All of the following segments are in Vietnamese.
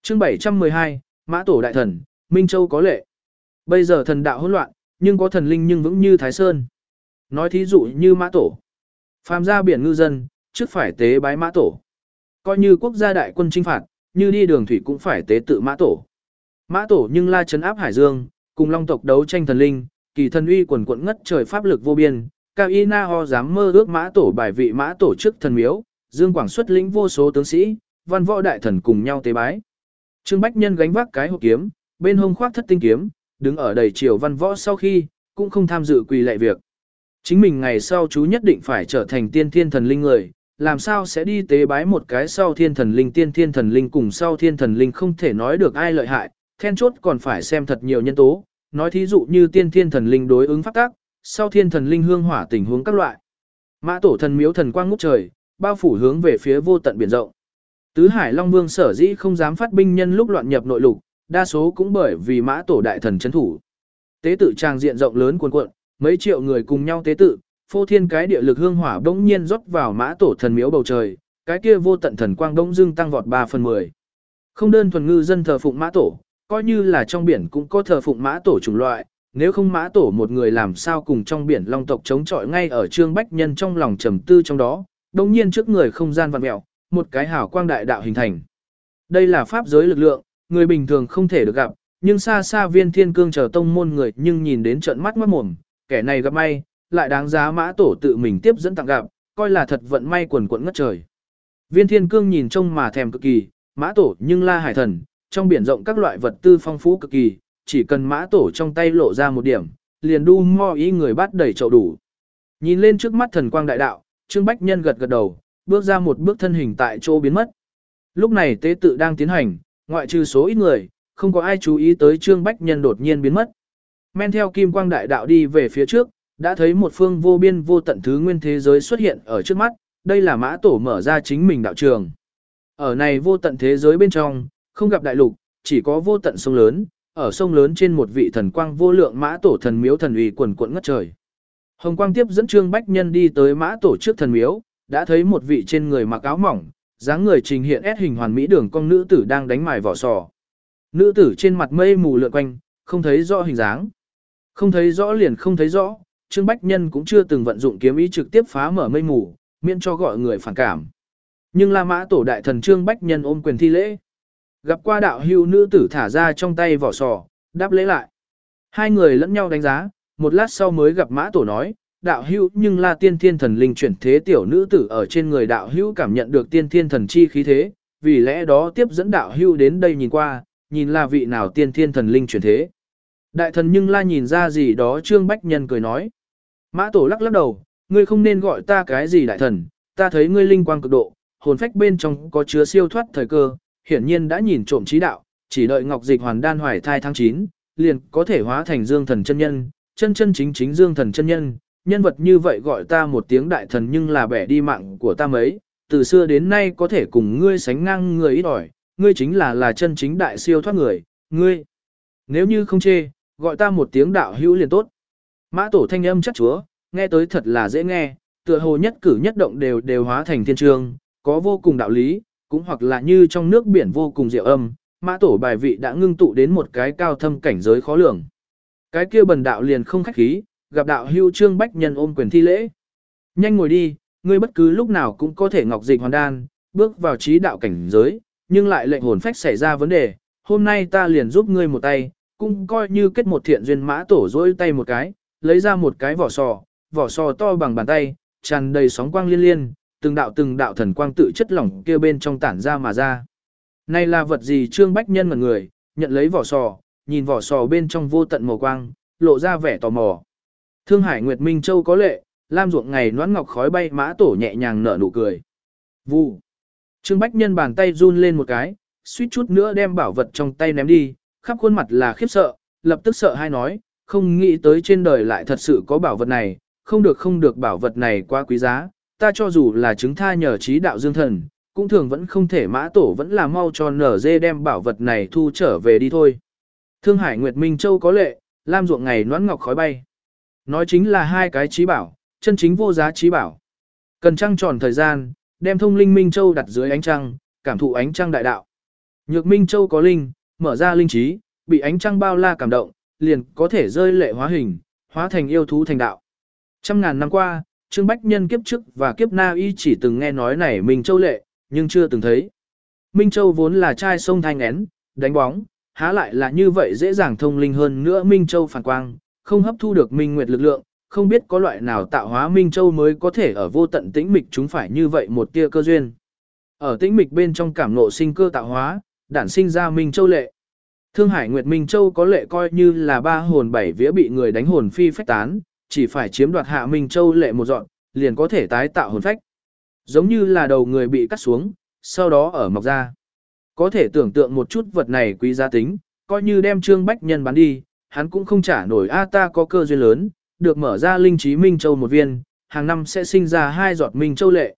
Chương 712, Mã Tổ Đại Thần, Minh Châu có lệ. Bây giờ thần đạo hỗn loạn, nhưng có thần linh nhưng vững như Thái Sơn. Nói thí dụ như Mã Tổ. Phàm ra biển ngư dân, trước phải tế bái Mã Tổ. Coi như quốc gia đại quân chinh phạt, như đi đường thủy cũng phải tế tự Mã Tổ. Mã Tổ nhưng la trấn áp hải dương, cùng long tộc đấu tranh thần linh, kỳ thần uy quần quận ngất trời pháp lực vô biên. Cao Y Na Ho dám mơ ước Mã Tổ bài vị Mã Tổ trước thần miếu, Dương Quảng xuất lĩnh vô số tướng sĩ, văn võ đại thần cùng nhau tế bái. Trương Bách Nhân gánh vác cái hộp kiếm, bên hông khoác thất tinh kiếm, đứng ở đầy triều văn võ sau khi, cũng không tham dự quỳ lạy việc. Chính mình ngày sau chú nhất định phải trở thành tiên thiên thần linh người, làm sao sẽ đi tế bái một cái sau thiên thần linh tiên thiên thần linh cùng sau thiên thần linh không thể nói được ai lợi hại, then chốt còn phải xem thật nhiều nhân tố, nói thí dụ như tiên thiên thần linh đối ứng pháp tác, sau thiên thần linh hương hỏa tình huống các loại. Mã Tổ thần miếu thần quang ngút trời, bao phủ hướng về phía vô tận biển rộng. Tứ Hải Long Vương sở dĩ không dám phát binh nhân lúc loạn nhập nội lục, đa số cũng bởi vì Mã Tổ đại thần trấn thủ. Tế tự tràng diện rộng lớn cuồn cuộn, mấy triệu người cùng nhau tế tự, phô thiên cái địa lực hương hỏa bỗng nhiên rót vào Mã Tổ thần miếu bầu trời, cái kia vô tận thần quang đông dưng tăng vọt 3/10. Không đơn thuần ngư dân thờ phụng Mã Tổ, coi như là trong biển cũng có thờ phụng Mã Tổ chủng loại, nếu không Mã Tổ một người làm sao cùng trong biển long tộc chống chọi. Ngay ở Trương Bách Nhân trong lòng trầm tư trong đó, đông nhiên trước người không gian vặn mèo, một cái hào quang đại đạo hình thành. Đây là pháp giới lực lượng, người bình thường không thể được gặp, nhưng xa xa Viên Thiên Cương chờ tông môn người nhưng nhìn đến trợn mắt mồm, kẻ này gặp may, lại đáng giá Mã Tổ tự mình tiếp dẫn tặng gặp, coi là thật vận may quần quận ngất trời. Viên Thiên Cương nhìn trông mà thèm cực kỳ, Mã Tổ nhưng la hải thần, trong biển rộng các loại vật tư phong phú cực kỳ, chỉ cần Mã Tổ trong tay lộ ra một điểm, liền đu mo ý người bắt đầy chậu đủ. Nhìn lên trước mắt thần quang đại đạo, Trương Bách Nhân gật gật đầu, bước ra một bước thân hình tại chỗ biến mất. Lúc này tế tự đang tiến hành, ngoại trừ số ít người, không có ai chú ý tới Trương Bách Nhân đột nhiên biến mất. Men theo kim quang đại đạo đi về phía trước, đã thấy một phương vô biên vô tận thứ nguyên thế giới xuất hiện ở trước mắt, đây là Mã Tổ mở ra chính mình đạo trường. Ở này vô tận thế giới bên trong, không gặp đại lục, chỉ có vô tận sông lớn, ở sông lớn trên một vị thần quang vô lượng Mã Tổ thần miếu thần uy quần quận ngất trời. Hồng quang tiếp dẫn Trương Bách Nhân đi tới Mã Tổ trước thần miếu, đã thấy một vị trên người mặc áo mỏng, dáng người trình hiện S hình hoàn mỹ đường cong nữ tử đang đánh mài vỏ sò. Nữ tử trên mặt mây mù lượn quanh, không thấy rõ hình dáng. Không thấy rõ liền không thấy rõ, Trương Bách Nhân cũng chưa từng vận dụng kiếm ý trực tiếp phá mở mây mù, miễn cho gọi người phản cảm. Nhưng La Mã Tổ đại thần Trương Bách Nhân ôm quyền thi lễ. Gặp qua đạo hữu, nữ tử thả ra trong tay vỏ sò, đáp lễ lại. Hai người lẫn nhau đánh giá, một lát sau mới gặp Mã Tổ nói, đạo hữu nhưng là tiên thiên thần linh chuyển thế. Tiểu nữ tử ở trên người đạo hữu cảm nhận được tiên thiên thần chi khí thế, vì lẽ đó tiếp dẫn đạo hữu đến đây nhìn qua, nhìn là vị nào tiên thiên thần linh chuyển thế. Đại thần nhưng la nhìn ra gì đó. Trương Bách Nhân cười nói. Mã Tổ lắc lắc đầu, ngươi không nên gọi ta cái gì đại thần, ta thấy ngươi linh quang cực độ, hồn phách bên trong có chứa siêu thoát thời cơ, hiển nhiên đã nhìn trộm trí đạo, chỉ đợi Ngọc Dịch Hoàn Đan hoài thai tháng 9, liền có thể hóa thành Dương Thần chân nhân, chân chân chính chính Dương Thần chân nhân. Nhân vật như vậy gọi ta một tiếng đại thần nhưng là bẻ đi mạng của ta mấy, từ xưa đến nay có thể cùng ngươi sánh ngang người ít ỏi, ngươi chính là chân chính đại siêu thoát người, ngươi. Nếu như không chê, gọi ta một tiếng đạo hữu liền tốt. Mã Tổ thanh âm chắc chúa, nghe tới thật là dễ nghe, tựa hồ nhất cử nhất động đều hóa thành thiên trường, có vô cùng đạo lý, cũng hoặc là như trong nước biển vô cùng diệu âm, Mã Tổ bài vị đã ngưng tụ đến một cái cao thâm cảnh giới khó lường. Cái kia bần đạo liền không khách khí, gặp đạo hữu. Trương Bách Nhân ôm quyền thi lễ. Nhanh ngồi đi, ngươi bất cứ lúc nào cũng có thể ngọc dịch hoàn đan, bước vào trí đạo cảnh giới, nhưng lại lệnh hồn phách xảy ra vấn đề, hôm nay ta liền giúp ngươi một tay, cũng coi như kết một thiện duyên. Mã Tổ dỗi tay một cái, lấy ra một cái vỏ sò to bằng bàn tay, tràn đầy sóng quang liên liên, từng đạo thần quang tự chất lỏng kia bên trong tản ra mà ra. Này là vật gì? Trương Bách Nhân ngẩn người, nhận lấy vỏ sò, nhìn vỏ sò bên trong vô tận màu quang, lộ ra vẻ tò mò. Thương Hải Nguyệt Minh Châu có lệ, lam ruộng ngày noãn ngọc khói bay. Mã Tổ nhẹ nhàng nở nụ cười. Vụ. Trương Bách Nhân bàn tay run lên một cái, suýt chút nữa đem bảo vật trong tay ném đi, khắp khuôn mặt là khiếp sợ, lập tức sợ hai nói, không nghĩ tới trên đời lại thật sự có bảo vật này, không được, bảo vật này quá quý giá, ta cho dù là chứng tha nhờ trí đạo Dương Thần, cũng thường vẫn không thể. Mã Tổ vẫn là mau cho nở dê đem bảo vật này thu trở về đi thôi. Thương Hải Nguyệt Minh Châu có lệ, lam ruộng ngày noãn ngọc khói bay. Nói chính là hai cái trí bảo, chân chính vô giá trí bảo. Cần trăng tròn thời gian, đem thông linh Minh Châu đặt dưới ánh trăng, cảm thụ ánh trăng đại đạo. Nhược Minh Châu có linh, mở ra linh trí, bị ánh trăng bao la cảm động, liền có thể rơi lệ hóa hình, hóa thành yêu thú thành đạo. Trăm ngàn năm qua, Trương Bách Nhân kiếp trước và kiếp na y chỉ từng nghe nói này Minh Châu lệ, nhưng chưa từng thấy. Minh Châu vốn là trai sông thanh én, đánh bóng, há lại là như vậy dễ dàng thông linh hơn nữa Minh Châu phản quang, không hấp thu được Minh Nguyệt lực lượng, không biết có loại nào tạo hóa Minh Châu mới có thể ở vô tận tĩnh mịch chúng phải như vậy một tia cơ duyên. Ở tĩnh mịch bên trong cảm ngộ sinh cơ tạo hóa, đản sinh ra Minh Châu lệ. Thương Hải Nguyệt Minh Châu có lệ coi như là ba hồn bảy vía bị người đánh hồn phi phách tán, chỉ phải chiếm đoạt hạ Minh Châu lệ một dọn, liền có thể tái tạo hồn phách. Giống như là đầu người bị cắt xuống, sau đó ở mọc ra. Có thể tưởng tượng một chút vật này quý giá tính, coi như đem Trương Bách Nhân bán đi, hắn cũng không trả nổi ta có cơ duyên lớn, được mở ra linh trí Minh Châu một viên, hàng năm sẽ sinh ra 2 giọt Minh Châu lệ.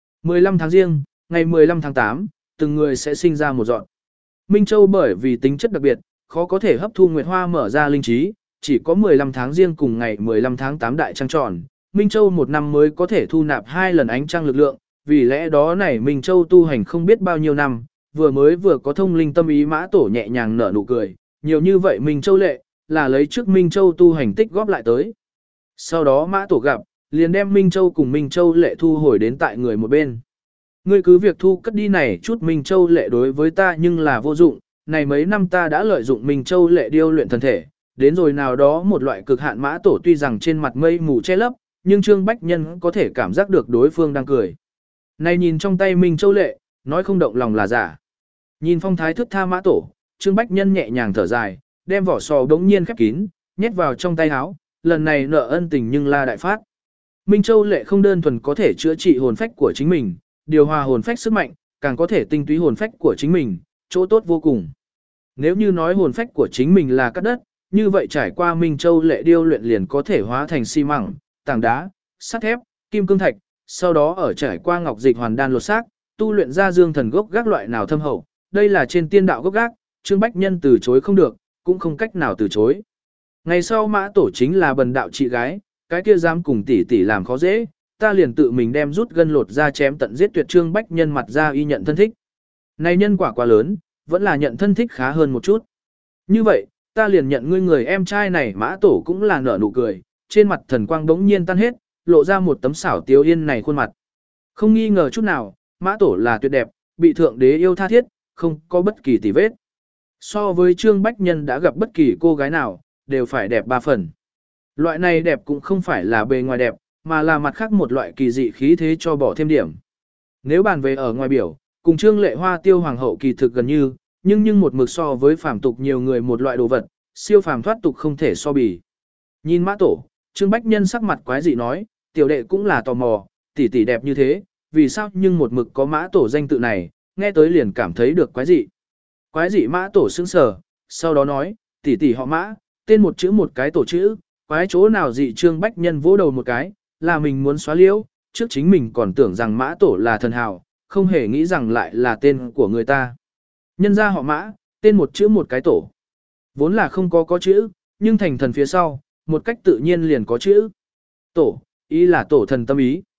15 tháng riêng, ngày 15 tháng 8, từng người sẽ sinh ra một giọt. Minh Châu bởi vì tính chất đặc biệt, khó có thể hấp thu nguyệt hoa mở ra linh trí, chỉ có 15 tháng riêng cùng ngày 15 tháng 8 đại trăng tròn, Minh Châu một năm mới có thể thu nạp 2 lần ánh trăng lực lượng, vì lẽ đó này Minh Châu tu hành không biết bao nhiêu năm, vừa có thông linh tâm ý Mã Tổ nhẹ nhàng nở nụ cười, nhiều như vậy Minh Châu lệ, là lấy trước Minh Châu tu hành tích góp lại tới. Sau đó Mã Tổ gặp, liền đem Minh Châu cùng Minh Châu lệ thu hồi đến tại người một bên. Ngươi cứ việc thu cất đi này chút Minh Châu lệ đối với ta nhưng là vô dụng, này mấy năm ta đã lợi dụng Minh Châu lệ điêu luyện thân thể, đến rồi nào đó một loại cực hạn Mã Tổ tuy rằng trên mặt mây mù che lấp, nhưng Trương Bách Nhân có thể cảm giác được đối phương đang cười. Này nhìn trong tay Minh Châu lệ, nói không động lòng là giả. Nhìn phong thái thức tha Mã Tổ, Trương Bách Nhân nhẹ nhàng thở dài, đem vỏ sò đống nhiên khép kín, nhét vào trong tay áo, lần này nợ ân tình nhưng la đại phát. Minh Châu lệ không đơn thuần có thể chữa trị hồn phách của chính mình, điều hòa hồn phách sức mạnh, càng có thể tinh túy hồn phách của chính mình, chỗ tốt vô cùng. Nếu như nói hồn phách của chính mình là cát đất, như vậy trải qua Minh Châu lệ điêu luyện liền có thể hóa thành xi măng, tảng đá, sắt thép, kim cương thạch, sau đó ở trải qua ngọc dịch hoàn đan lột xác, tu luyện ra dương thần gốc gác loại nào thâm hậu, đây là trên tiên đạo gốc gác, Trương Bách Nhân từ chối không được, cũng không cách nào từ chối. Ngày sau Mã Tổ chính là bần đạo chị gái, cái kia dám cùng tỷ tỷ làm khó dễ, ta liền tự mình đem rút gân lột ra chém tận giết tuyệt. Trương Bách Nhân mặt ra y nhận thân thích. Này nhân quả quá lớn, vẫn là nhận thân thích khá hơn một chút. Như vậy, ta liền nhận ngươi người em trai này. Mã Tổ cũng là nở nụ cười, trên mặt thần quang bỗng nhiên tan hết, lộ ra một tấm xảo tiếu yên này khuôn mặt. Không nghi ngờ chút nào, Mã Tổ là tuyệt đẹp, bị thượng đế yêu tha thiết, không có bất kỳ tì vết. So với Trương Bách Nhân đã gặp bất kỳ cô gái nào, đều phải đẹp 3 phần. Loại này đẹp cũng không phải là bề ngoài đẹp, mà là mặt khác một loại kỳ dị khí thế cho bỏ thêm điểm. Nếu bàn về ở ngoài biểu, cùng Trương Lệ Hoa Tiêu Hoàng hậu kỳ thực gần như, nhưng một mực so với phàm tục nhiều người một loại đồ vật, siêu phàm thoát tục không thể so bì. Nhìn Mã Tổ, Trương Bách Nhân sắc mặt quái dị nói, tiểu đệ cũng là tò mò, tỷ tỷ đẹp như thế, vì sao nhưng một mực có Mã Tổ danh tự này, nghe tới liền cảm thấy được quái dị. Quái dị Mã Tổ sững sờ, sau đó nói, tỷ tỷ họ Mã, tên một chữ một cái tổ chữ, quái chỗ nào dị. Trương Bách Nhân vỗ đầu một cái, là mình muốn xóa liễu, trước chính mình còn tưởng rằng Mã Tổ là thần hào, không hề nghĩ rằng lại là tên của người ta. Nhân ra họ Mã, tên một chữ một cái tổ. Vốn là không có chữ, nhưng thành thần phía sau, một cách tự nhiên liền có chữ. Tổ, ý là tổ thần tâm ý.